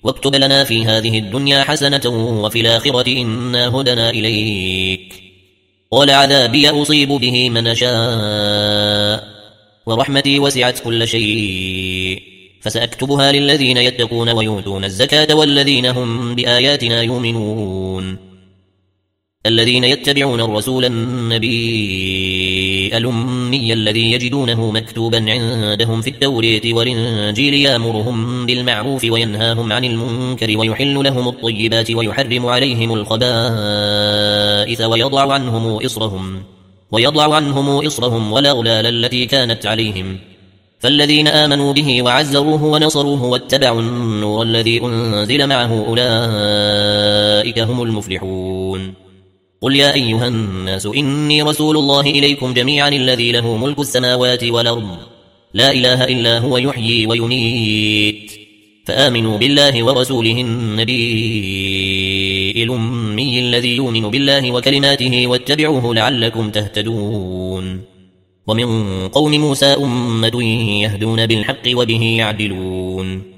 واكتب لنا في هذه الدنيا حسنة وفي الآخرة إنا هدنا إليك. قال عذابي أصيب به من أشاء ورحمتي وسعت كل شيء فسأكتبها للذين يتقون ويؤتون الزكاة والذين هم بآياتنا يؤمنون. الذين يتبعون الرسول النبي الأمي الذي يجدونه مكتوبا عندهم في التوراة والإنجيل يأمرهم بالمعروف وينهاهم عن المنكر ويحل لهم الطيبات ويحرم عليهم الخبائث ويضع عنهم إصرهم والأغلال التي كانت عليهم. فالذين آمنوا به وعزروه ونصروه واتبعوا النور الذي أنزل معه أولئك هم المفلحون. قل يا أيها الناس إني رسول الله إليكم جميعا الذي له ملك السماوات والأرض لا إله إلا هو يحيي ويميت فآمنوا بالله ورسوله النبي الأمي الذي يؤمن بالله وكلماته واتبعوه لعلكم تهتدون. ومن قوم موسى أمة يهدون بالحق وبه يعدلون.